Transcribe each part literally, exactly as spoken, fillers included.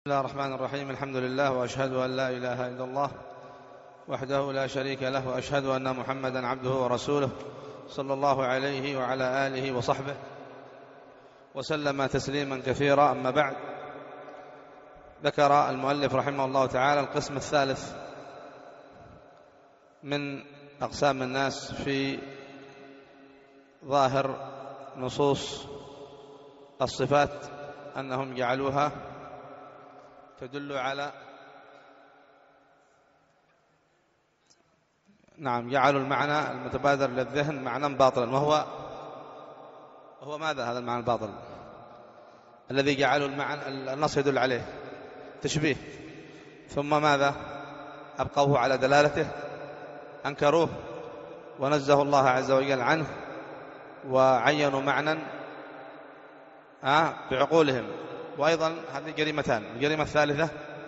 بسم الله الرحمن الرحيم. الحمد لله، وأشهد أن لا إله إلا الله وحده لا شريك له، وأشهد أن محمدا عبده ورسوله صلى الله عليه وعلى آله وصحبه وسلم تسليما كثيرا. أما بعد، ذكر المؤلف رحمه الله تعالى القسم الثالث من أقسام الناس في ظاهر نصوص الصفات، أنهم جعلوها تدل على نعم جعلوا المعنى المتبادر للذهن معنى باطلا، وهو هو ماذا هذا المعنى الباطل الذي جعلوا المعنى النص يدل عليه؟ تشبيه. ثم ماذا أبقوه على دلالته؟ أنكروه ونزه الله عز وجل عنه، وعينوا معنى بعقولهم. وأيضا هذه جريمتان. الجريمة الثالثة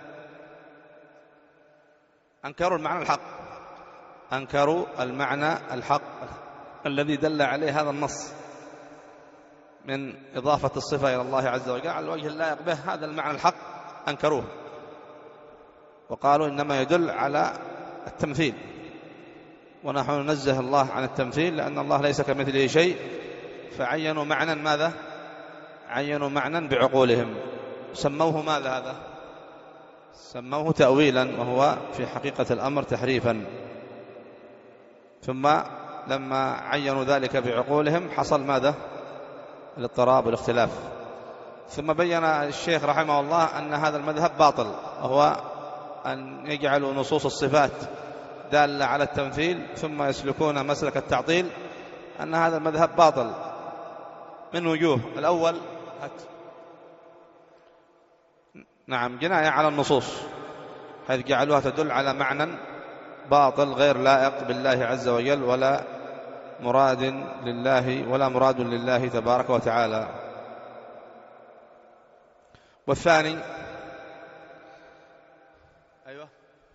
أنكروا المعنى الحق، أنكروا المعنى الحق الذي دل عليه هذا النص من إضافة الصفة إلى الله عز وجل على الوجه اللائق به. هذا المعنى الحق أنكروه وقالوا إنما يدل على التمثيل، ونحن ننزه الله عن التمثيل لأن الله ليس كمثله شيء. فعينوا معنى ماذا؟ عينوا معنى بعقولهم، سموه ماذا هذا؟ سموه تأويلا، وهو في حقيقة الأمر تحريفا. ثم لما عينوا ذلك بعقولهم حصل ماذا؟ الاضطراب والاختلاف. ثم بين الشيخ رحمه الله أن هذا المذهب باطل، وهو أن يجعلوا نصوص الصفات دالة على التمثيل ثم يسلكون مسلك التعطيل. أن هذا المذهب باطل من وجوه. الأول نعم جناية على النصوص، حيث جعلوها تدل على معنى باطل غير لائق بالله عز وجل، ولا مراد لله ولا مراد لله تبارك وتعالى. والثاني أيوة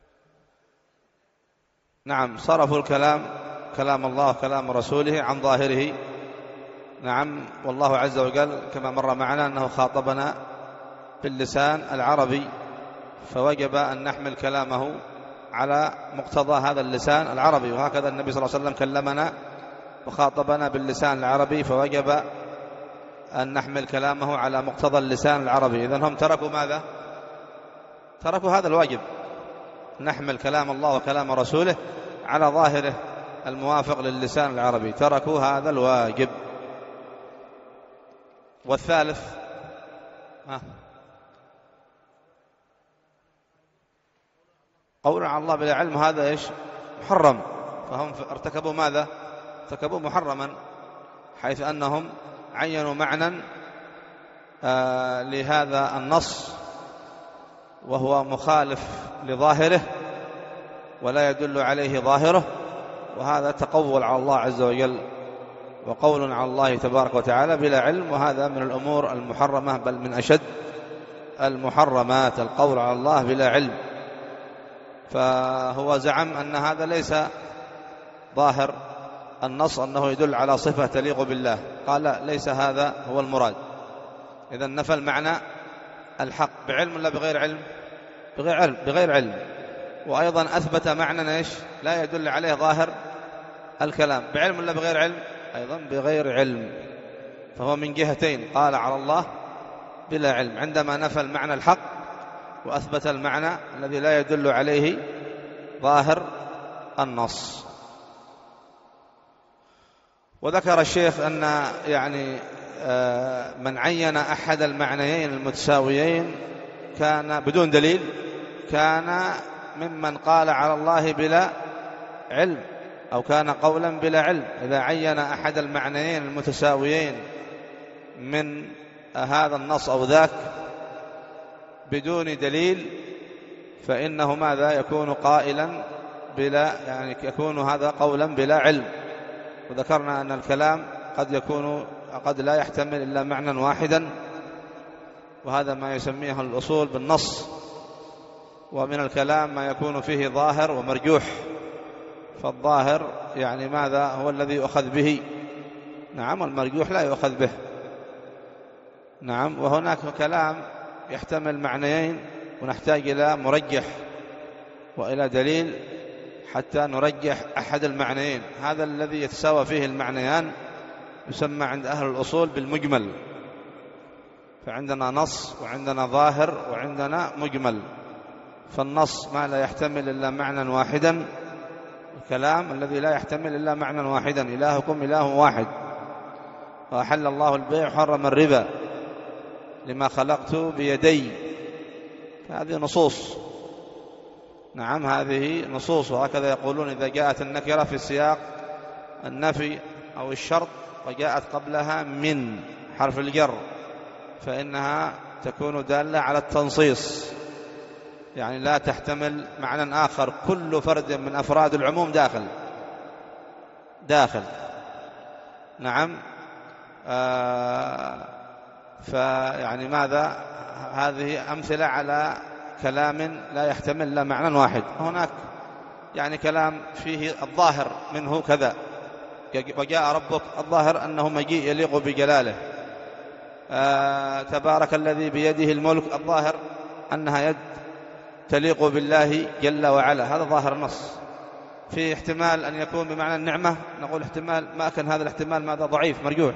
نعم صرفوا الكلام كلام الله وكلام رسوله عن ظاهره. نعم والله عز وجل كما مر معنا أنه خاطبنا باللسان العربي، فوجب أن نحمل كلامه على مقتضى هذا اللسان العربي. وهكذا النبي صلى الله عليه وسلم كلمنا وخاطبنا باللسان العربي، فوجب أن نحمل كلامه على مقتضى اللسان العربي. إذن هم تركوا ماذا؟ تركوا هذا الواجب، نحمل كلام الله وكلام رسوله على ظاهره الموافق للسان العربي. تركوا هذا الواجب. والثالث ها قول على الله بلا علم، هذا إيش؟ محرم. فهم ارتكبوا ماذا؟ ارتكبوا محرما، حيث أنهم عينوا معنى آه لهذا النص وهو مخالف لظاهره ولا يدل عليه ظاهره، وهذا تقول على الله عز وجل وقول على الله تبارك وتعالى بلا علم. وهذا من الأمور المحرمة، بل من أشد المحرمات القول على الله بلا علم. فهو زعم أن هذا ليس ظاهر النص، أنه يدل على صفة تليق بالله. قال ليس هذا هو المراد. إذن نفى المعنى الحق بعلم ولا بغير علم؟ بغير علم, بغير علم. وأيضا أثبت معنى إيش؟ لا يدل عليه ظاهر الكلام، بعلم ولا بغير علم؟ أيضا بغير علم. فهو من جهتين قال على الله بلا علم، عندما نفى المعنى الحق وأثبت المعنى الذي لا يدل عليه ظاهر النص. وذكر الشيخ أن يعني من عين أحد المعنيين المتساويين كان بدون دليل كان ممن قال على الله بلا علم، أو كان قولا بلا علم. إذا عين أحد المعنيين المتساويين من هذا النص أو ذاك بدون دليل، فإنه ماذا؟ يكون قائلا بلا يعني يكون هذا قولا بلا علم. وذكرنا أن الكلام قد يكون قد لا يحتمل إلا معنى واحدا، وهذا ما يسميه الأصول بالنص. ومن الكلام ما يكون فيه ظاهر ومرجوح، فالظاهر يعني ماذا؟ هو الذي يؤخذ به. نعم، والمرجوح لا يؤخذ به. نعم. وهناك كلام يحتمل معنيين ونحتاج إلى مرجح وإلى دليل حتى نرجح أحد المعنيين. هذا الذي يتساوى فيه المعنيان يسمى عند أهل الأصول بالمجمل. فعندنا نص وعندنا ظاهر وعندنا مجمل. فالنص ما لا يحتمل إلا معنى واحدا، الكلام الذي لا يحتمل إلا معنى واحدا، إلهكم إله واحد، وأحل الله البيع وحرم الربا لما خلقت بيدي. هذه نصوص، نعم هذه نصوص. وهكذا يقولون إذا جاءت النكرة في سياق النفي أو الشرط وجاءت قبلها من حرف الجر فإنها تكون دالة على التنصيص، يعني لا تحتمل معنى آخر، كل فرد من أفراد العموم داخل داخل نعم. آه فيعني ماذا؟ هذه أمثلة على كلام لا يحتمل إلا معنى واحد. هناك يعني كلام فيه الظاهر منه كذا، وجاء ربك، الظاهر أنه مجيء يليق بجلاله. آه تبارك الذي بيده الملك، الظاهر أنها يد تليق بالله جل وعلا، هذا ظاهر النص. في احتمال أن يكون بمعنى النعمة، نقول احتمال، ما كان هذا الاحتمال ماذا؟ ضعيف مرجوح.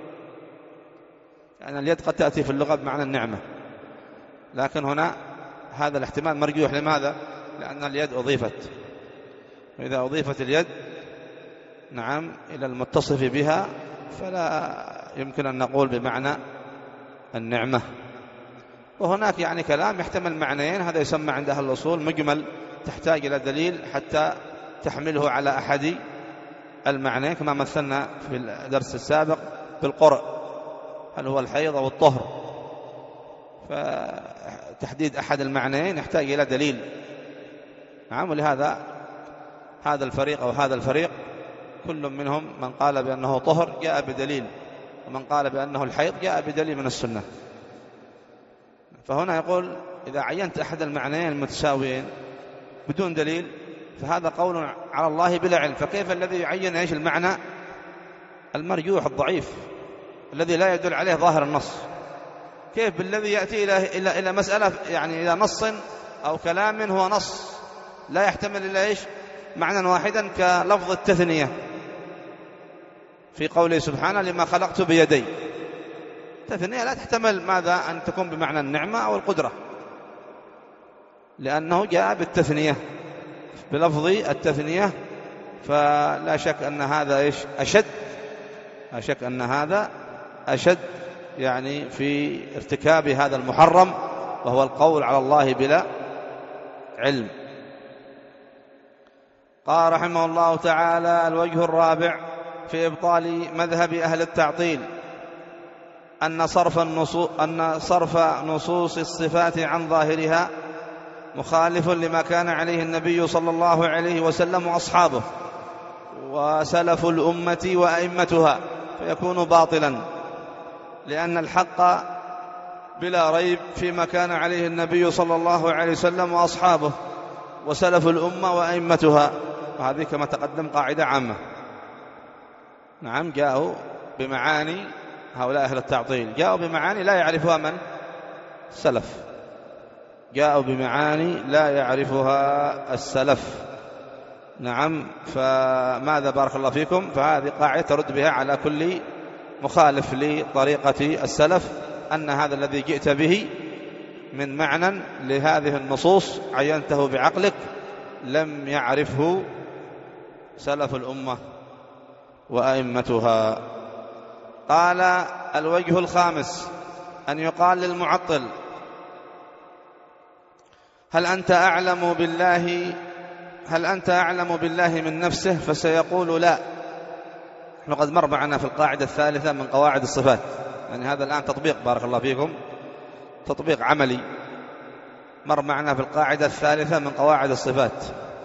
يعني اليد قد تأتي في اللغة بمعنى النعمة، لكن هنا هذا الاحتمال مرجوح. لماذا؟ لأن اليد أضيفت، وإذا أضيفت اليد نعم إلى المتصف بها فلا يمكن أن نقول بمعنى النعمة. وهناك يعني كلام يحتمل معنيين، هذا يسمى عند أهل الأصول مجمل، تحتاج إلى دليل حتى تحمله على أحد المعنيين، كما مثلنا في الدرس السابق بالقرء، هل هو الحيض أو الطهر. فتحديد أحد المعنيين يحتاج إلى دليل، نعم. ولهذا هذا الفريق أو هذا الفريق كل منهم من قال بأنه طهر جاء بدليل، ومن قال بأنه الحيض جاء بدليل من السنة. فهنا يقول إذا عينت أحد المعنيين المتساويين بدون دليل فهذا قول على الله بلا علم. فكيف الذي يعين إيش المعنى المرجوح الضعيف الذي لا يدل عليه ظاهر النص؟ كيف بالذي يأتي إلى إلى إلى مسألة يعني إلى نص أو كلام هو نص لا يحتمل إلا إيش معنى واحدا، كلفظ التثنية في قوله سبحانه لما خلقت بيدي. التثنية لا تحتمل ماذا؟ أن تكون بمعنى النعمة أو القدرة، لأنه جاء بالتثنية بلفظ التثنية. فلا شك أن هذا إيش أشد، لا شك أن هذا أشد يعني في ارتكاب هذا المحرم، وهو القول على الله بلا علم. قال رحمه الله تعالى: الوجه الرابع في إبطال مذهب أهل التعطيل أن صرف النصوص, أن صرف نصوص الصفات عن ظاهرها مخالف لما كان عليه النبي صلى الله عليه وسلم وأصحابه وسلف الأمة وأئمتها، فيكون باطلا، لأن الحق بلا ريب فيما كان عليه النبي صلى الله عليه وسلم وأصحابه وسلف الأمة وأئمتها. وهذه كما تقدم قاعدة عامة. نعم، جاءوا بمعاني هؤلاء أهل التعطيل، جاءوا بمعاني لا يعرفها من السلف، جاءوا بمعاني لا يعرفها السلف. نعم، فماذا بارك الله فيكم؟ فهذه قاعدة ترد بها على كل مخالف لطريقة السلف، أن هذا الذي جئت به من معنى لهذه النصوص عينته بعقلك لم يعرفه سلف الأمة وأئمتها. قال: الوجه الخامس أن يقال للمعطل: هل أنت أعلم بالله هل أنت أعلم بالله من نفسه؟ فسيقول لا. نحن قد مر معنا في القاعدة الثالثة من قواعد الصفات، يعني هذا الآن تطبيق بارك الله فيكم، تطبيق عملي. مر معنا في القاعدة الثالثة من قواعد الصفات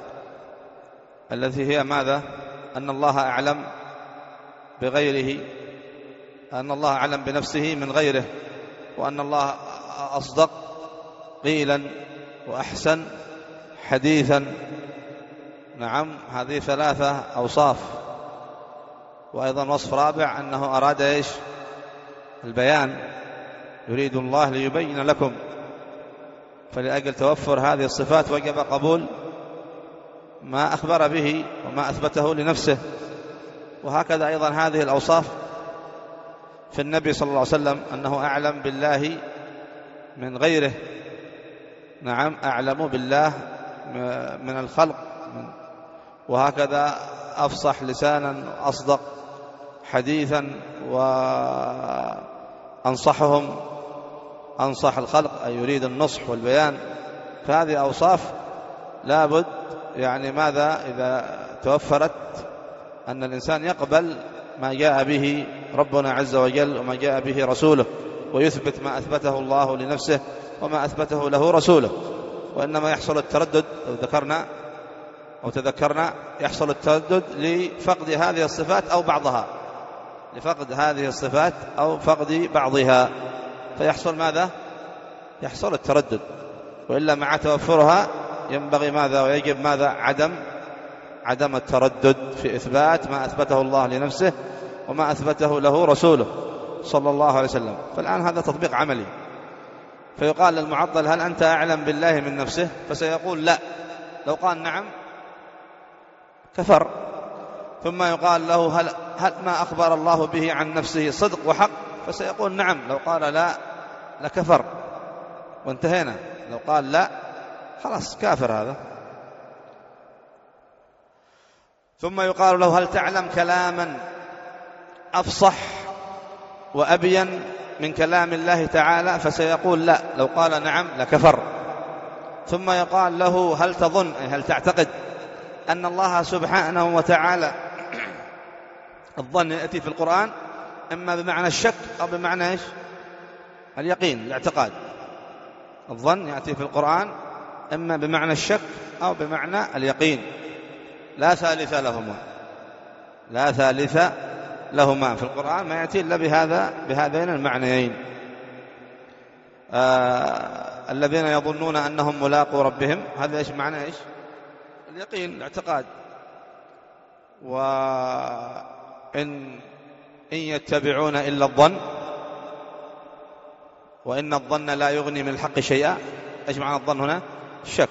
التي هي ماذا؟ أن الله أعلم بغيره، أن الله أعلم بنفسه من غيره، وأن الله أصدق قيلا وأحسن حديثا. نعم، هذه ثلاثة أوصاف. وأيضا وصف رابع أنه أراد إيش؟ البيان، يريد الله ليبين لكم فلأجل توفر هذه الصفات وجب قبول ما أخبر به وما أثبته لنفسه. وهكذا أيضا هذه الأوصاف في النبي صلى الله عليه وسلم، أنه أعلم بالله من غيره. نعم، أعلم بالله من الخلق، وهكذا أفصح لسانا وأصدق حديثا وأنصحهم أنصح الخلق، أي يريد النصح والبيان. فهذه أوصاف لابد يعني ماذا إذا توفرت أن الإنسان يقبل ما جاء به ربنا عز وجل وما جاء به رسوله، ويثبت ما أثبته الله لنفسه وما أثبته له رسوله. وإنما يحصل التردد، لو ذكرنا أو تذكرنا، يحصل التردد لفقد هذه الصفات أو بعضها، لفقد هذه الصفات أو فقد بعضها، فيحصل ماذا؟ يحصل التردد. وإلا مع توفرها ينبغي ماذا ويجب ماذا؟ عدم عدم التردد في إثبات ما أثبته الله لنفسه وما أثبته له رسوله صلى الله عليه وسلم. فالآن هذا تطبيق عملي. فيقال للمعطل: هل أنت أعلم بالله من نفسه؟ فسيقول لا. لو قال نعم كفر. ثم يقال له: هل, هل ما أخبر الله به عن نفسه صدق وحق؟ فسيقول نعم. لو قال لا لكفر، وانتهينا. لو قال لا خلاص كافر هذا. ثم يقال له: هل تعلم كلاما أفصح وأبين من كلام الله تعالى؟ فسيقول لا. لو قال نعم لكفر. ثم يقال له: هل تظن، أي هل تعتقد أن الله سبحانه وتعالى الظن يأتي في القرآن إما بمعنى الشك أو بمعنى إيش؟ اليقين، الاعتقاد. الظن يأتي في القرآن إما بمعنى الشك أو بمعنى اليقين، لا ثالث لهما، لا ثالث لهما في القرآن، ما يأتي إلا بهذا بهذين المعنيين. آه الذين يظنون أنهم ملاقو ربهم، هذا إيش معنى إيش؟ اليقين، الاعتقاد. وإن إن يتبعون إلا الظن وإن الظن لا يغني من الحق شيئا. إيش معنى الظن هنا؟ الشك.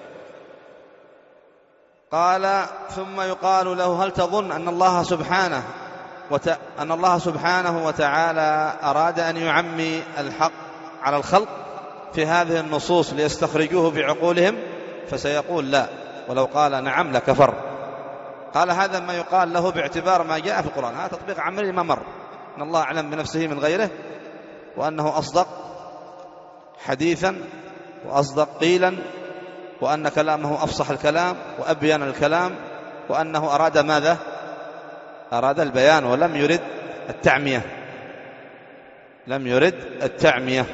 قال: ثم يقال له: هل تظن أن الله سبحانه وت... أن الله سبحانه وتعالى أراد أن يعمي الحق على الخلق في هذه النصوص ليستخرجوه بعقولهم؟ فسيقول لا. ولو قال نعم لكفر. قال: هذا ما يقال له باعتبار ما جاء في القرآن. هذا تطبيق عملي ما مر. أن الله أعلم بنفسه من غيره، وأنه أصدق حديثا وأصدق قيلا، وأن كلامه أفصح الكلام وأبين الكلام، وأنه أراد ماذا؟ أراد البيان ولم يرد التعمية، لم يرد التعمية.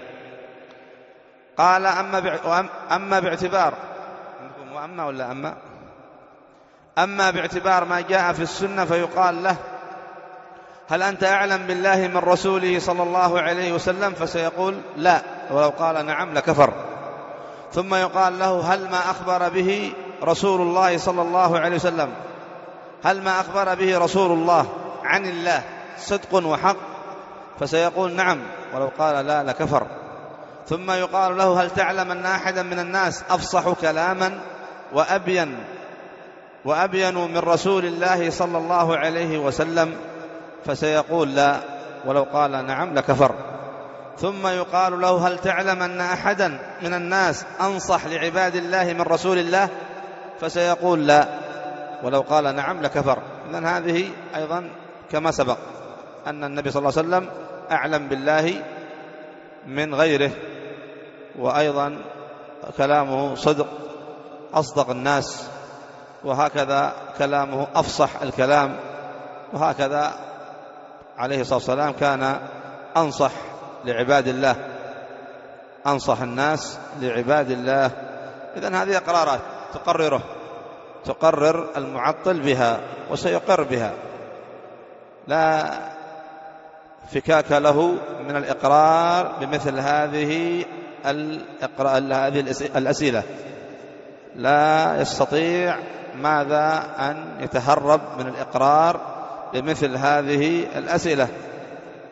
قال: أما أما باعتبار وأما ولا أما أما باعتبار ما جاء في السنة فيقال له: هل أنت أعلم بالله من رسوله صلى الله عليه وسلم؟ فسيقول لا. ولو قال نعم لكفر. ثم يقال له: هل ما أخبر به رسول الله صلى الله عليه وسلم هل ما أخبر به رسول الله عن الله صدق وحق؟ فسيقول نعم. ولو قال لا لكفر. ثم يقال له: هل تعلم أن أحدا من الناس أفصح كلاما وأبين وأبين من رسول الله صلى الله عليه وسلم؟ فسيقول لا. ولو قال نعم لكفر. ثم يقال له: هل تعلم أن أحدا من الناس أنصح لعباد الله من رسول الله؟ فسيقول لا. ولو قال نعم لكفر. إذن هذه أيضا كما سبق أن النبي صلى الله عليه وسلم أعلم بالله من غيره، وأيضا كلامه صدق، أصدق الناس، وهكذا كلامه أفصح الكلام، وهكذا عليه الصلاة والسلام كان أنصح لعباد الله، أنصح الناس لعباد الله. إذن هذه قرارات تقرره تقرر المعطل بها وسيقر بها، لا فكاك له من الإقرار بمثل هذه هذه الأسئلة. لا يستطيع ماذا أن يتهرب من الإقرار بمثل هذه الأسئلة.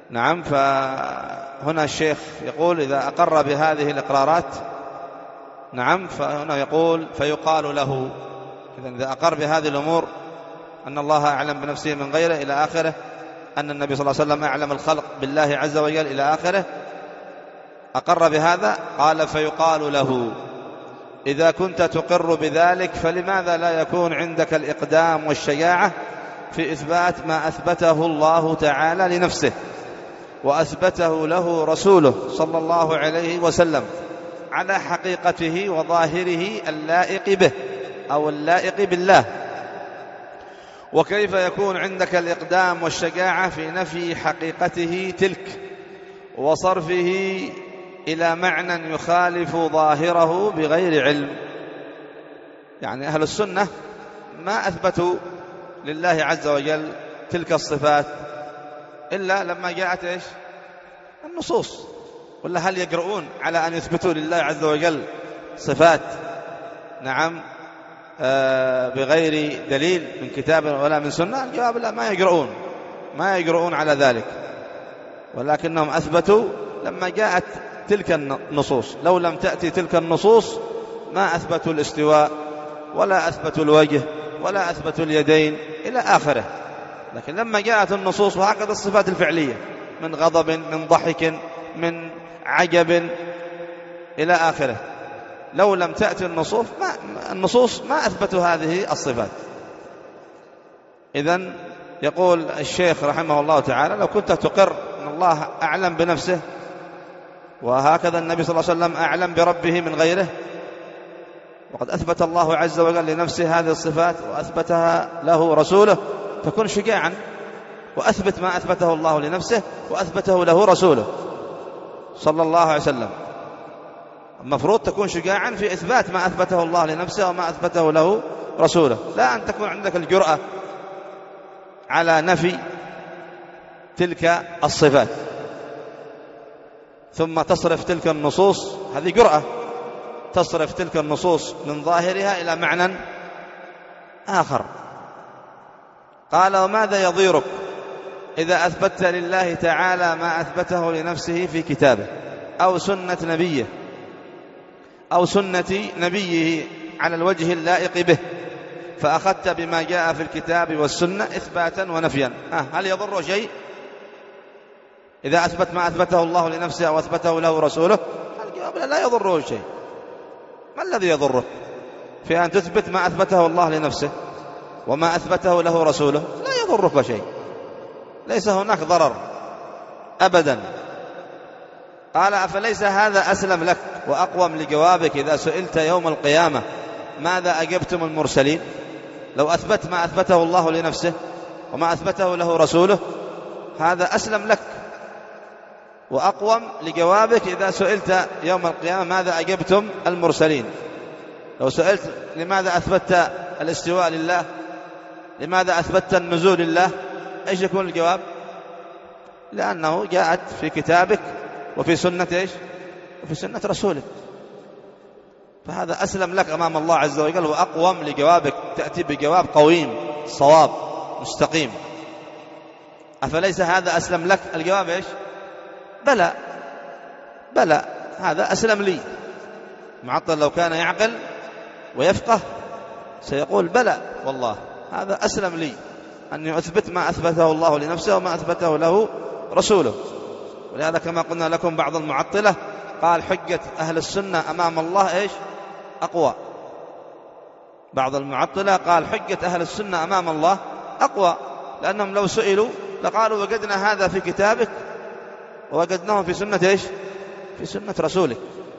نعم. فهنا الشيخ يقول إذا أقر بهذه الإقرارات، نعم، فهنا يقول فيقال له، إذن إذا أقر بهذه الأمور أن الله أعلم بنفسه من غيره إلى آخره، أن النبي صلى الله عليه وسلم أعلم الخلق بالله عز وجل إلى آخره، أقر بهذا، قال فيقال له إذا كنت تقر بذلك فلماذا لا يكون عندك الإقدام والشجاعة في إثبات ما أثبته الله تعالى لنفسه وأثبته له رسوله صلى الله عليه وسلم على حقيقته وظاهره اللائق به أو اللائق بالله؟ وكيف يكون عندك الإقدام والشجاعة في نفي حقيقته تلك وصرفه إلى معنى يخالف ظاهره بغير علم؟ يعني أهل السنة ما أثبتوا لله عز وجل تلك الصفات إلا لما جاءت إيش؟ النصوص. ولا هل يجرؤون على أن يثبتوا لله عز وجل صفات، نعم، آه بغير دليل من كتاب ولا من سنة؟ الجواب لا، ما يجرؤون ما يجرؤون على ذلك، ولكنهم أثبتوا لما جاءت تلك النصوص. لو لم تأتي تلك النصوص ما أثبتوا الاستواء ولا أثبتوا الوجه ولا أثبتوا اليدين إلى آخره. لكن لما جاءت النصوص، وهكذا الصفات الفعلية من غضب، من ضحك، من عجب إلى آخره، لو لم تأتي النصوص ما, النصوص ما أثبتوا هذه الصفات. إذن يقول الشيخ رحمه الله تعالى لو كنت تقر أن الله أعلم بنفسه وهكذا النبي صلى الله عليه وسلم أعلم بربه من غيره، وقد أثبت الله عز وجل لنفسه هذه الصفات وأثبتها له رسوله، فكن شجاعا وأثبت ما أثبته الله لنفسه وأثبته له رسوله صلى الله عليه وسلم. المفروض تكون شجاعا في إثبات ما أثبته الله لنفسه وما أثبته له رسوله، لا أن تكون عندك الجرأة على نفي تلك الصفات ثم تصرف تلك النصوص. هذه جرأة، تصرف تلك النصوص من ظاهرها إلى معنى آخر. قال وماذا يضيرك إذا أثبتت لله تعالى ما أثبته لنفسه في كتابه أو سنة نبيه أو سنة نبيه على الوجه اللائق به، فأخذت بما جاء في الكتاب والسنة إثباتا ونفيا، هل يضر شيء إذا أثبت ما أثبته الله لنفسه أو أثبته له رسوله؟ الجواب لا يضره شيء. ما الذي يضرك في أن تثبت ما أثبته الله لنفسه وما أثبته له رسوله؟ لا يضرك شيء، ليس هناك ضرر أبدا. قال أفليس هذا أسلم لك وأقوم لجوابك إذا سئلت يوم القيامة ماذا أجبتم المرسلين؟ لو أثبت ما أثبته الله لنفسه وما أثبته له رسوله هذا أسلم لك وأقوم لجوابك إذا سئلت يوم القيامة ماذا أجبتم المرسلين. لو سئلت لماذا أثبتت الاستواء لله، لماذا أثبتت النزول لله، إيش يكون الجواب؟ لأنه جاءت في كتابك وفي سنة إيش؟ وفي سنة رسولك، فهذا أسلم لك أمام الله عز وجل وأقوم لجوابك، تأتي بجواب قويم صواب مستقيم. أفليس هذا أسلم لك؟ الجواب إيش؟ بلى بلى، هذا أسلم لي. معطل لو كان يعقل ويفقه سيقول بلى والله هذا أسلم لي أن يثبت ما أثبته الله لنفسه وما أثبته له رسوله. ولهذا كما قلنا لكم بعض المعطلة قال حجة أهل السنة أمام الله إيش؟ أقوى. بعض المعطلة قال حجة أهل السنة أمام الله أقوى، لأنهم لو سئلوا لقالوا وجدنا هذا في كتابك ووجدناه في سنة إيش؟ في سنة رسولك.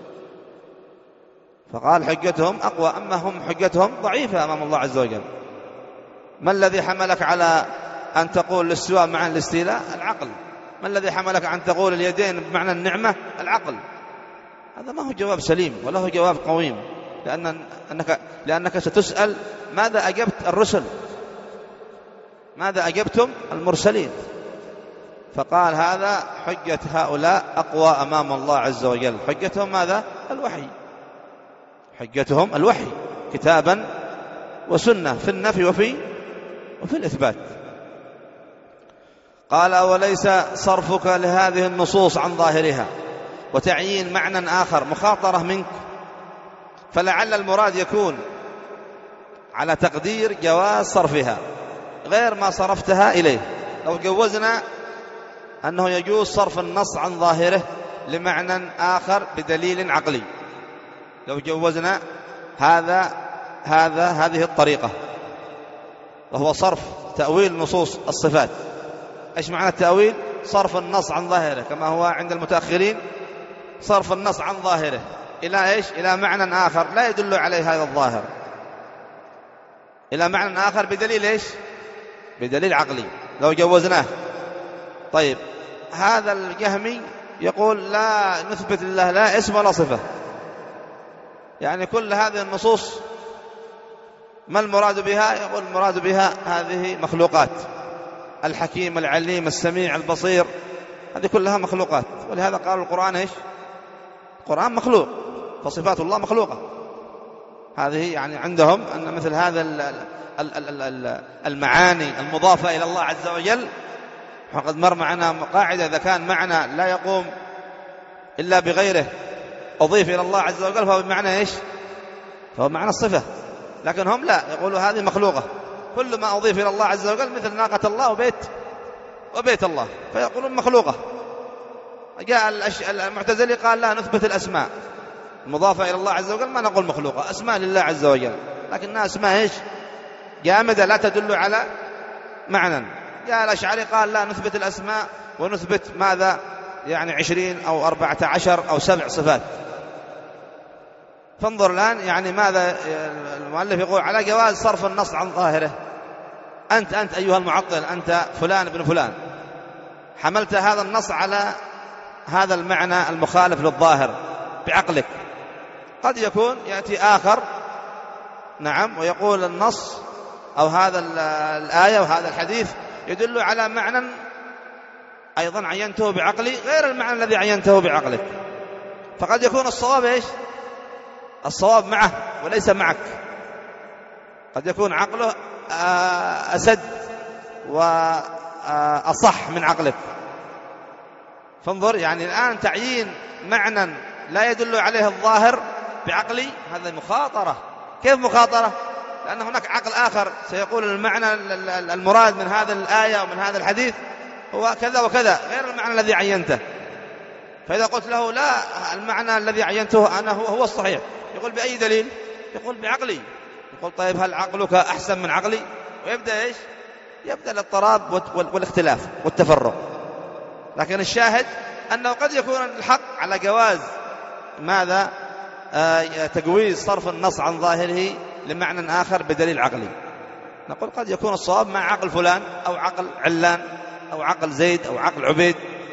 فقال حجتهم أقوى، أما هم حجتهم ضعيفة أمام الله عز وجل. ما الذي حملك على أن تقول الاستواء معنى الاستيلاء؟ العقل. ما الذي حملك أن تقول اليدين بمعنى النعمة؟ العقل. هذا ما هو جواب سليم ولا هو جواب قويم، لأن أنك لأنك ستسأل ماذا أجبت الرسل، ماذا أجبتم المرسلين. فقال هذا حجة هؤلاء أقوى أمام الله عز وجل. حجتهم ماذا؟ الوحي. حجتهم الوحي كتابا وسنة في النفي وفي وفي الإثبات. قال وليس صرفك لهذه النصوص عن ظاهرها وتعيين معنى آخر مخاطرة منك، فلعل المراد يكون على تقدير جواز صرفها غير ما صرفتها إليه. لو جوزنا أنه يجوز صرف النص عن ظاهره لمعنى آخر بدليل عقلي، لو جوزنا هذا هذا هذه الطريقة، وهو صرف تأويل نصوص الصفات. إيش معنى التأويل؟ صرف النص عن ظاهره، كما هو عند المتأخرين صرف النص عن ظاهره إلى إيش؟ إلى معنى آخر لا يدل عليه هذا الظاهر، إلى معنى آخر بدليل إيش؟ بدليل عقلي لو جوزناه. طيب هذا الجهمي يقول لا نثبت لله لا اسم ولا صفة، يعني كل هذه النصوص ما المراد بها؟ يقول المراد بها هذه مخلوقات، الحكيم العليم السميع البصير، هذه كلها مخلوقات. ولهذا قال القرآن إيش؟ القرآن مخلوق، فصفات الله مخلوقة. هذه يعني عندهم أن مثل هذا المعاني المضافة إلى الله عز وجل، وقد مر معنا قاعدة إذا كان معنى لا يقوم إلا بغيره أضيف إلى الله عز وجل فهو بمعنى إيش؟ فهو معنى الصفة. لكن هم لا، يقولوا هذه مخلوقة، كل ما أضيف إلى الله عز وجل مثل ناقة الله وبيت وبيت الله فيقولون مخلوقة. جاء المعتزلي قال لا نثبت الأسماء المضافة إلى الله عز وجل ما نقول مخلوقة، أسماء لله عز وجل لكنها أسماء إيش؟ جامدة لا تدل على معنى. جاء الأشعري قال لا نثبت الأسماء ونثبت ماذا؟ يعني عشرين أو أربعة عشر أو سبع صفات. فانظر الآن يعني ماذا المؤلف يقول على جواز صرف النص عن ظاهره. أنت أنت أيها المعطل، أنت فلان ابن فلان، حملت هذا النص على هذا المعنى المخالف للظاهر بعقلك. قد يكون يأتي آخر نعم ويقول النص أو هذا الآية وهذا الحديث يدل على معنى أيضا عينته بعقلي غير المعنى الذي عينته بعقلك، فقد يكون الصواب إيش؟ الصواب معه وليس معك. قد يكون عقله أسد وأصح من عقلك. فانظر يعني الآن تعيين معنى لا يدل عليه الظاهر بعقلي هذا مخاطرة. كيف مخاطرة؟ لأن هناك عقل آخر سيقول المعنى المراد من هذا الآية ومن هذا الحديث هو كذا وكذا غير المعنى الذي عينته. فإذا قلت له لا المعنى الذي عينته أنا هو, هو الصحيح، يقول بأي دليل؟ يقول بعقلي. يقول طيب هل عقلك أحسن من عقلي؟ ويبدأ إيش؟ يبدأ الاضطراب والاختلاف والتفرق. لكن الشاهد أنه قد يكون الحق على جواز ماذا؟ آه تجويز صرف النص عن ظاهره لمعنى آخر بدليل عقلي. نقول قد يكون الصواب مع عقل فلان أو عقل علان أو عقل زيد أو عقل عبيد.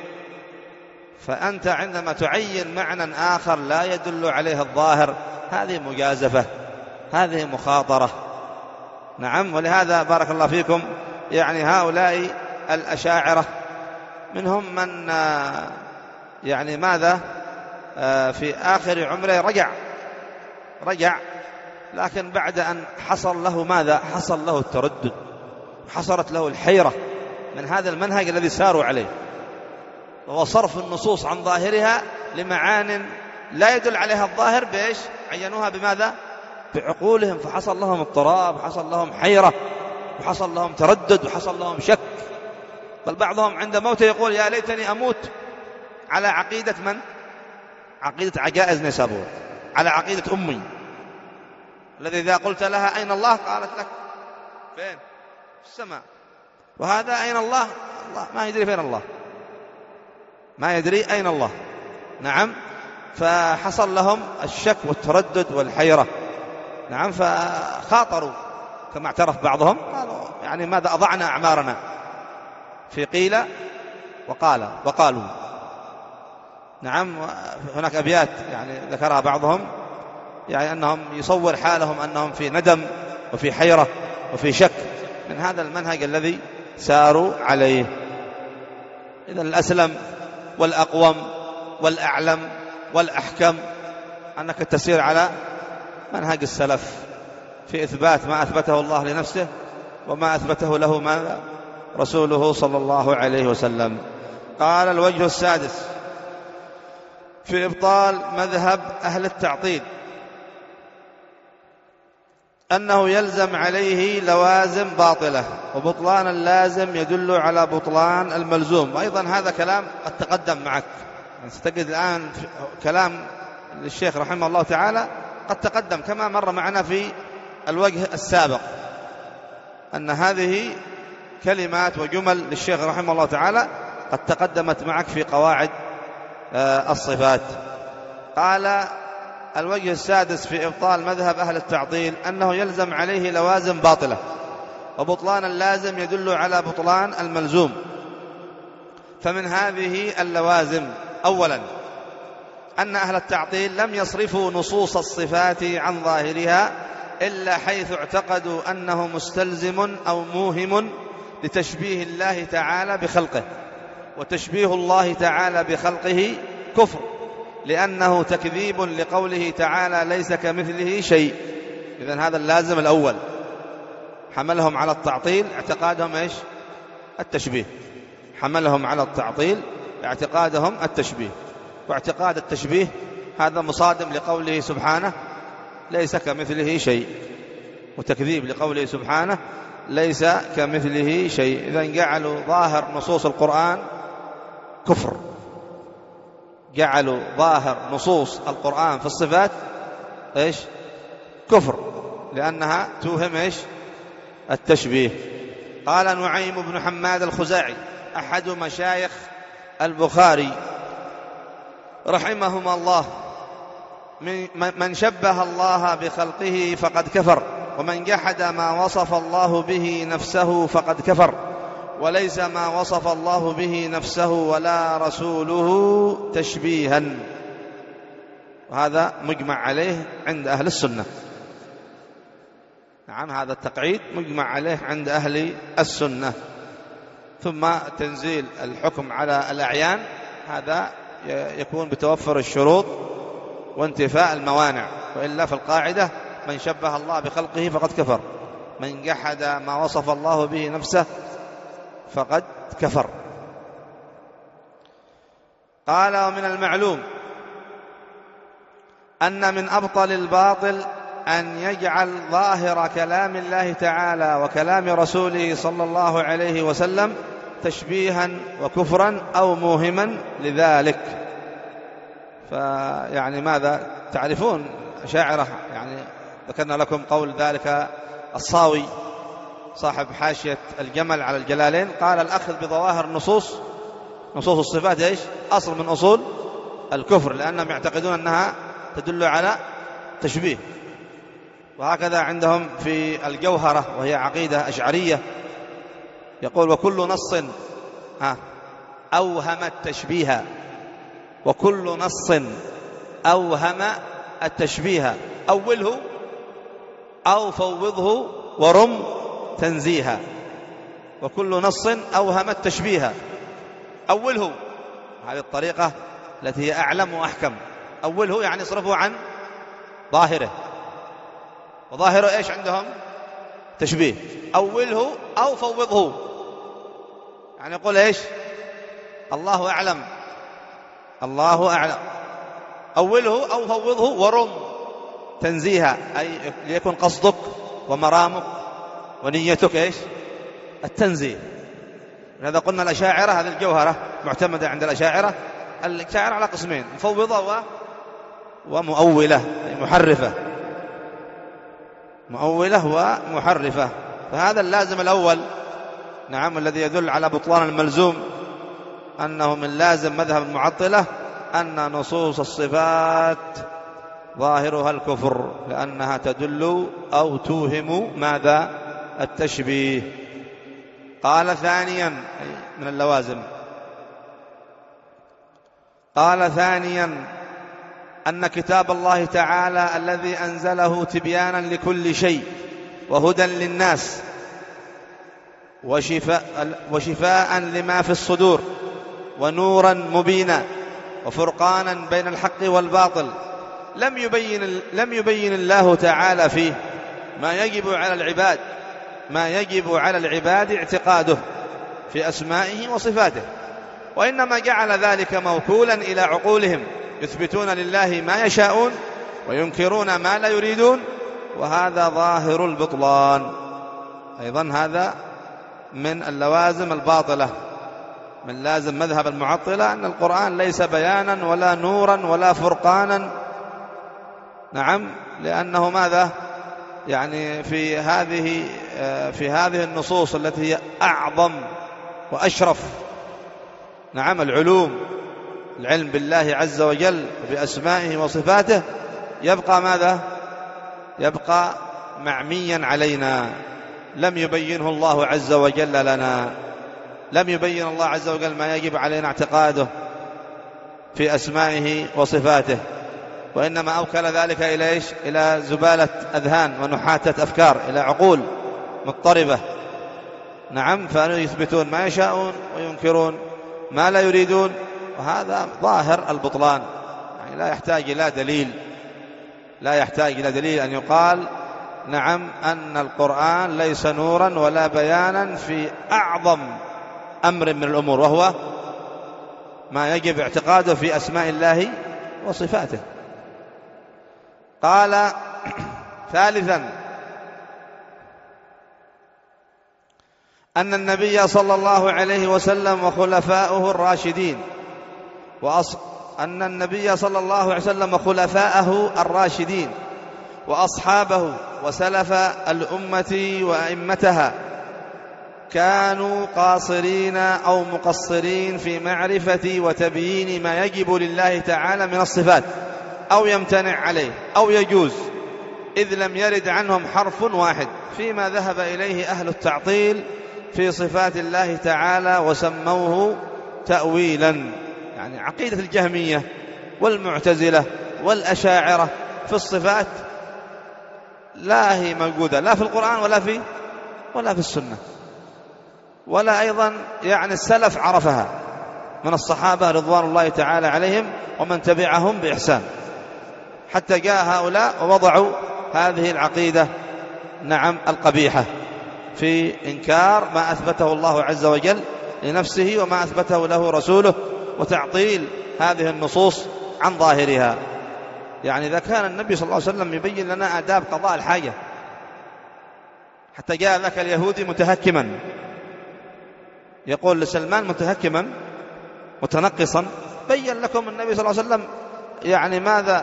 فأنت عندما تعين معنى آخر لا يدل عليه الظاهر هذه مجازفة، هذه مخاطرة. نعم. ولهذا بارك الله فيكم يعني هؤلاء الأشاعرة منهم من يعني ماذا في آخر عمره رجع رجع لكن بعد أن حصل له ماذا؟ حصل له التردد، حصلت له الحيرة من هذا المنهج الذي ساروا عليه، وهو صرف النصوص عن ظاهرها لمعان لا يدل عليها الظاهر. بإيش؟ عينوها بماذا؟ بعقولهم، فحصل لهم اضطراب، حصل لهم حيرة، وحصل لهم تردد، وحصل لهم شك. بل بعضهم عند موته يقول يا ليتني أموت على عقيدة من؟ عقيدة عجائز نيسابور، على عقيدة أمي الذي إذا قلت لها أين الله قالت لك فين؟ في السماء. وهذا أين الله؟ الله ما يدري فين الله، ما يدري أين الله. نعم. فحصل لهم الشك والتردد والحيرة. نعم. فخاطروا كما اعترف بعضهم، قالوا يعني ماذا أضعنا أعمارنا في قيل وقال وقالوا. نعم. هناك أبيات يعني ذكرها بعضهم يعني أنهم يصور حالهم أنهم في ندم وفي حيرة وفي شك من هذا المنهج الذي ساروا عليه. إذن الأسلم والأقوم والأعلم والأحكم أنك تسير على منهج السلف في إثبات ما أثبته الله لنفسه وما أثبته له ماذا رسوله صلى الله عليه وسلم. قال: الوجه السادس في إبطال مذهب أهل التعطيل أنه يلزم عليه لوازم باطلة، وبطلان اللازم يدل على بطلان الملزوم. وأيضا هذا كلام قد تقدم معك، يعني ستجد الآن كلام للشيخ رحمه الله تعالى قد تقدم كما مر معنا في الوجه السابق، أن هذه كلمات وجمل للشيخ رحمه الله تعالى قد تقدمت معك في قواعد الصفات. قال: الوجه السادس في إبطال مذهب أهل التعطيل أنه يلزم عليه لوازم باطلة، وبطلان اللازم يدل على بطلان الملزوم. فمن هذه اللوازم: أولا، أن أهل التعطيل لم يصرفوا نصوص الصفات عن ظاهرها إلا حيث اعتقدوا أنه مستلزم أو موهم لتشبيه الله تعالى بخلقه، وتشبيه الله تعالى بخلقه كفر، لأنه تكذيب لقوله تعالى: ليس كمثله شيء. إذن هذا اللازم الأول، حملهم على التعطيل اعتقادهم إيش؟ التشبيه. حملهم على التعطيل اعتقادهم التشبيه، واعتقاد التشبيه هذا مصادم لقوله سبحانه: ليس كمثله شيء، وتكذيب لقوله سبحانه: ليس كمثله شيء. إذن جعلوا ظاهر نصوص القرآن كفر، جعلوا ظاهر نصوص القرآن في الصفات إيش؟ كفر، لأنها توهم إيش؟ التشبيه. قال نعيم بن حماد الخزاعي أحد مشايخ البخاري رحمهما الله: من شبه الله بخلقه فقد كفر، ومن جحد ما وصف الله به نفسه فقد كفر، وليس ما وصف الله به نفسه ولا رسوله تشبيها. وهذا مجمع عليه عند أهل السنة. نعم، هذا التقعيد مجمع عليه عند أهل السنة. ثم تنزيل الحكم على الأعيان، هذا يكون بتوفر الشروط وانتفاء الموانع، وإلا في القاعدة: من شبه الله بخلقه فقد كفر، من جحد ما وصف الله به نفسه فقد كفر. قال: ومن المعلوم أن من أبطل الباطل أن يجعل ظاهر كلام الله تعالى وكلام رسوله صلى الله عليه وسلم تشبيها وكفرا أو موهما لذلك. فيعني ماذا تعرفون أشاعرة؟ يعني ذكرنا لكم قول ذلك الصاوي صاحب حاشية الجمل على الجلالين، قال: الأخذ بظواهر النصوص، نصوص الصفات إيش؟ أصل من أصول الكفر، لأنهم يعتقدون أنها تدل على تشبيه. وهكذا عندهم في الجوهرة، وهي عقيدة أشعرية، يقول: وكل نص ها أوهم التشبيه، وكل نص أوهم التشبيه أوله أو فوضه ورم تنزيها. وكل نص أوهم التشبيه أوله، هذه الطريقة التي هي أعلم وأحكم. أوله يعني اصرفه عن ظاهره، وظاهره إيش عندهم؟ تشبيه. أوله أو فوضه، يعني يقول إيش؟ الله أعلم، الله أعلم. أوله أو فوضه ورم تنزيها، أي ليكن قصدك ومرامك ونيتك إيش؟ التنزيه. لهذا قلنا الأشاعرة هذه الجوهرة معتمدة عند الأشاعرة. الأشاعرة على قسمين: مفوضة ومؤولة، محرفة، مؤولة ومحرفة. فهذا اللازم الأول، نعم، الذي يدل على بطلان الملزوم، أنه من لازم مذهب المعطلة أن نصوص الصفات ظاهرها الكفر، لأنها تدل أو توهم ماذا؟ التشبيه. قال ثانيا من اللوازم، قال ثانيا أن كتاب الله تعالى الذي أنزله تبيانا لكل شيء وهدى للناس وشفاء, وشفاء لما في الصدور ونورا مبينا وفرقانا بين الحق والباطل، لم يبين, لم يبين الله تعالى فيه ما يجب على العباد ما يجب على العباد اعتقاده في أسمائه وصفاته، وإنما جعل ذلك موكولا إلى عقولهم، يثبتون لله ما يشاءون وينكرون ما لا يريدون، وهذا ظاهر البطلان. أيضا هذا من اللوازم الباطلة، من لازم مذهب المعطلة أن القرآن ليس بيانا ولا نورا ولا فرقانا. نعم، لأنه ماذا؟ يعني في هذه في هذه النصوص التي هي أعظم وأشرف، نعم، العلوم، العلم بالله عز وجل وبأسمائه وصفاته، يبقى ماذا؟ يبقى معميا علينا، لم يبينه الله عز وجل لنا، لم يبين الله عز وجل ما يجب علينا اعتقاده في أسمائه وصفاته، وإنما أوكل ذلك إلى إيش؟ إلى زبالة أذهان ونحاتة أفكار، إلى عقول مضطربة. نعم، فيثبتون ما يشاءون وينكرون ما لا يريدون، وهذا ظاهر البطلان. يعني لا يحتاج إلى دليل، لا يحتاج إلى دليل أن يقال نعم أن القرآن ليس نورا ولا بيانا في أعظم أمر من الأمور، وهو ما يجب اعتقاده في أسماء الله وصفاته. قال ثالثا أن النبي صلى الله عليه وسلم وخلفاؤه الراشدين وأص... أن النبي صلى الله عليه وسلم وخلفاءه الراشدين وأصحابه وسلف الأمة وأئمتها كانوا قاصرين أو مقصرين في معرفة وتبيين ما يجب لله تعالى من الصفات أو يمتنع عليه أو يجوز، إذ لم يرد عنهم حرف واحد فيما ذهب إليه أهل التعطيل في صفات الله تعالى وسموه تأويلا. يعني عقيدة الجهمية والمعتزلة والأشاعرة في الصفات لا هي موجودة لا في القرآن ولا في ولا في السنة، ولا أيضا يعني السلف عرفها من الصحابة رضوان الله تعالى عليهم ومن تبعهم بإحسان، حتى جاء هؤلاء ووضعوا هذه العقيدة نعم القبيحة في إنكار ما أثبته الله عز وجل لنفسه وما أثبته له رسوله، وتعطيل هذه النصوص عن ظاهرها. يعني إذا كان النبي صلى الله عليه وسلم يبين لنا آداب قضاء الحاجة، حتى جاء ذاك اليهودي متهكما يقول لسلمان متهكما متنقصا، بين لكم النبي صلى الله عليه وسلم يعني ماذا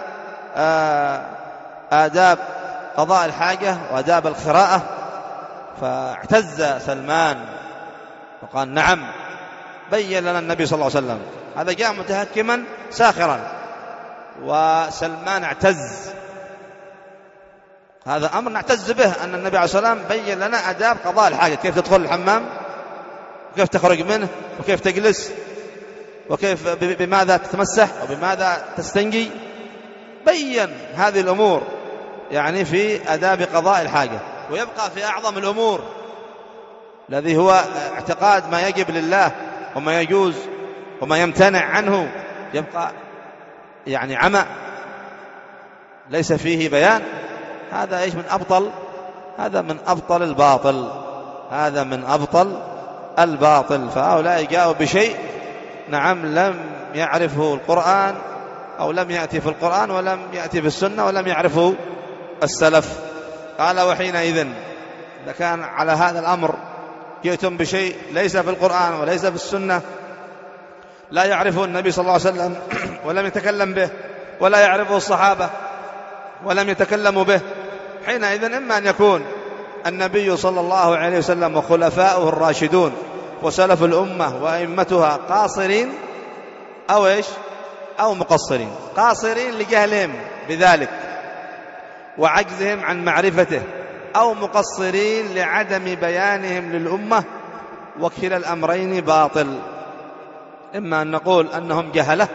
آداب قضاء الحاجة وآداب القراءة، فاعتز سلمان وقال نعم بين لنا النبي صلى الله عليه وسلم. هذا جاء متهكما ساخرا، وسلمان اعتز. هذا أمر نعتز به، أن النبي عليه الصلاة والسلام بين لنا آداب قضاء الحاجة، كيف تدخل الحمام وكيف تخرج منه وكيف تجلس وكيف بماذا تتمسح وبماذا تستنجي، بين هذه الأمور يعني في آداب قضاء الحاجة. ويبقى في أعظم الأمور الذي هو اعتقاد ما يجب لله وما يجوز وما يمتنع عنه، يبقى يعني عمى ليس فيه بيان. هذا إيش؟ من أبطل هذا من أبطل الباطل هذا من أبطل الباطل. فهؤلاء جاءوا بشيء نعم لم يعرفه القرآن أو لم يأتي في القرآن ولم يأتي في السنة ولم يعرفه السلف. قال وحينئذ إذا كان على هذا الأمر جئتم بشيء ليس في القرآن وليس في السنة، لا يعرفه النبي صلى الله عليه وسلم ولم يتكلم به، ولا يعرفه الصحابة ولم يتكلموا به، حينئذ إما أن يكون النبي صلى الله عليه وسلم وخلفاؤه الراشدون وسلف الأمة وأئمتها قاصرين أو إيش أو مقصرين. قاصرين لجهلهم بذلك وعجزهم عن معرفته، أو مقصرين لعدم بيانهم للأمة، وكلا الأمرين باطل. إما أن نقول أنهم جهلة،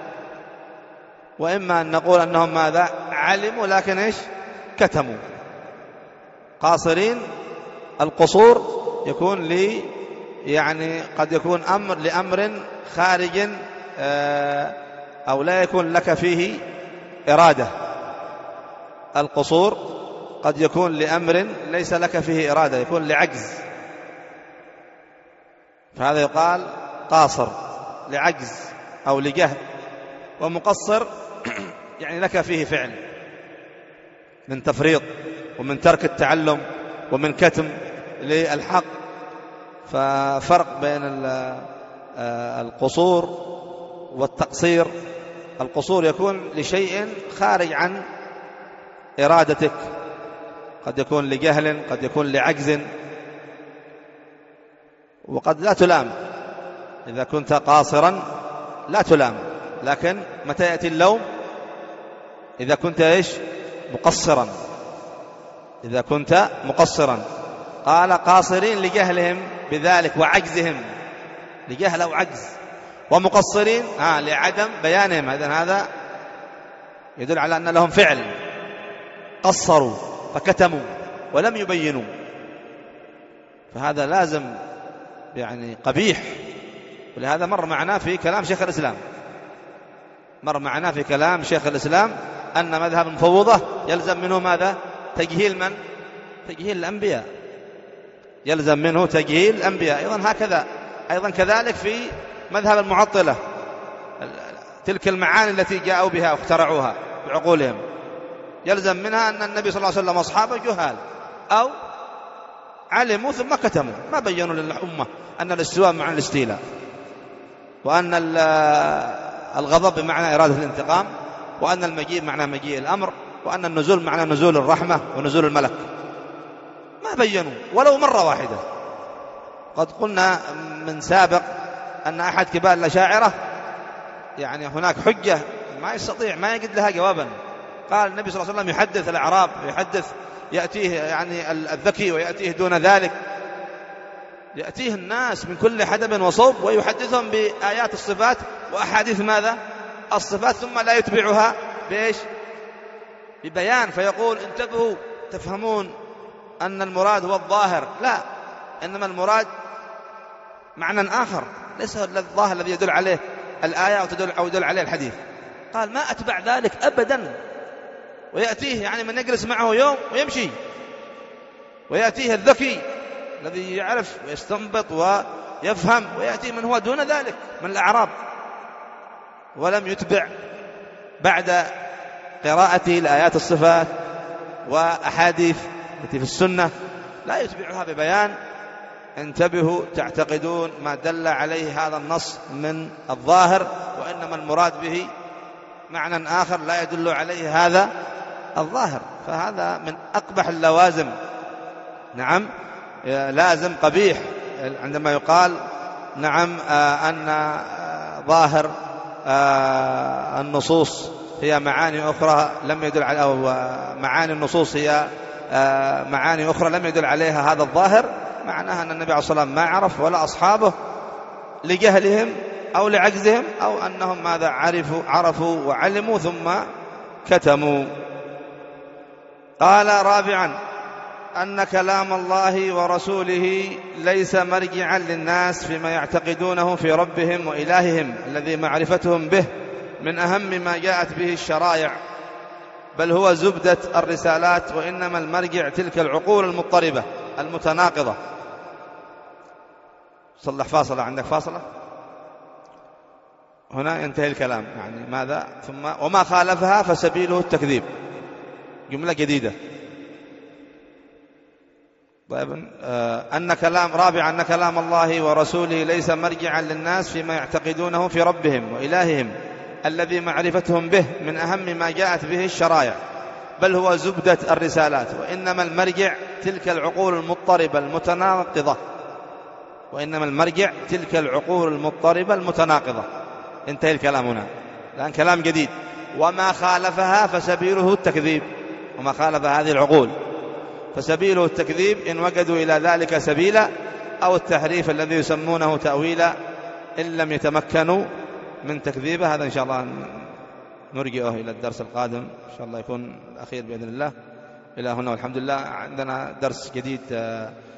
وإما أن نقول أنهم ماذا؟ علموا لكن إيش؟ كتموا. قاصرين القصور يكون لي يعني قد يكون أمر لأمر خارج أو لا يكون لك فيه إرادة. القصور قد يكون لأمر ليس لك فيه إرادة، يكون لعجز. فهذا يقال قاصر لعجز أو لجهل، ومقصر يعني لك فيه فعل من تفريط ومن ترك التعلم ومن كتم للحق. ففرق بين القصور والتقصير. القصور يكون لشيء خارج عن إرادتك، قد يكون لجهل، قد يكون لعجز، وقد لا تلام. إذا كنت قاصرا لا تلام، لكن متى يأتي اللوم؟ إذا كنت إيش؟ مقصرا. إذا كنت مقصرا. قال قاصرين لجهلهم بذلك وعجزهم، لجهل أو عجز، ومقصرين آه لعدم بيانهم. إذن هذا يدل على أن لهم فعل، قصروا فكتموا ولم يبينوا، فهذا لازم يعني قبيح. ولهذا مر معنا في كلام شيخ الإسلام مر معنا في كلام شيخ الإسلام أن مذهب المفوضة يلزم منه ماذا؟ تجهيل من؟ تجهيل الأنبياء، يلزم منه تجهيل الأنبياء. أيضا هكذا أيضا كذلك في مذهب المعطلة، تلك المعاني التي جاءوا بها واخترعوها بعقولهم يلزم منها أن النبي صلى الله عليه وسلم وأصحابه جهال، أو علموا ثم كتموا، ما بينوا للأمة أن الاستواء معنى الاستيلاء، وأن الغضب بمعنى إرادة الانتقام، وأن المجيء معنى مجيء الأمر، وأن النزول معنى نزول الرحمة ونزول الملك. ما بينوا ولو مرة واحدة. قد قلنا من سابق أن أحد كبار الأشاعرة يعني هناك حجة ما يستطيع، ما يجد لها جوابا. قال النبي صلى الله عليه وسلم يحدث الأعراب، يحدث يأتيه يعني الذكي ويأتيه دون ذلك، يأتيه الناس من كل حدب وصوب ويحدثهم بآيات الصفات وأحاديث ماذا؟ الصفات، ثم لا يتبعها بإيش؟ ببيان، فيقول انتبهوا تفهمون أن المراد هو الظاهر. لا، إنما المراد معنى آخر ليس الظاهر الذي يدل عليه الآية أو تدل أو يدل عليه الحديث. قال ما أتبع ذلك أبدا. ويأتيه يعني من يجلس معه يوم ويمشي، ويأتيه الذكي الذي يعرف ويستنبط ويفهم، ويأتيه من هو دون ذلك من الأعراب، ولم يتبع بعد قراءته لآيات الصفات وأحاديث التي في السنة، لا يتبعها ببيان. انتبهوا تعتقدون ما دل عليه هذا النص من الظاهر، وإنما المراد به معنى آخر لا يدل عليه هذا الظاهر. فهذا من أقبح اللوازم. نعم، لازم قبيح عندما يقال نعم أن ظاهر النصوص هي معاني أخرى لم يدل على، أو معاني النصوص هي معاني أخرى لم يدل عليها هذا الظاهر. معناها أن النبي عليه الصلاة والسلام ما عرف ولا أصحابه لجهلهم أو لعجزهم، أو أنهم ماذا عرفوا عرفوا وعلموا ثم كتموا. قال رابعا أن كلام الله ورسوله ليس مرجعا للناس فيما يعتقدونه في ربهم وإلههم الذي معرفتهم به من أهم ما جاءت به الشرائع، بل هو زبدة الرسالات، وإنما المرجع تلك العقول المضطربة المتناقضة. صلح فاصلة، عندك فاصلة هنا ينتهي الكلام. يعني ماذا؟ ثم وما خالفها فسبيله التكذيب، جملة جديدة. طيب أن كلام رابعا أن كلام الله ورسوله ليس مرجعا للناس فيما يعتقدونه في ربهم وإلههم الذي معرفتهم به من أهم ما جاءت به الشرائع، بل هو زبدة الرسالات، وإنما المرجع تلك العقول المضطربة المتناقضة وإنما المرجع تلك العقول المضطربة المتناقضة. انتهي الكلام هنا، الآن كلام جديد. وما خالفها فسبيله التكذيب، وما خالف هذه العقول فسبيله التكذيب إن وجدوا إلى ذلك سبيلا، أو التحريف الذي يسمونه تأويلا إن لم يتمكنوا من تكذيبه. هذا إن شاء الله نرجئه إلى الدرس القادم إن شاء الله، يكون الأخير بإذن الله. إلى هنا والحمد لله. عندنا درس جديد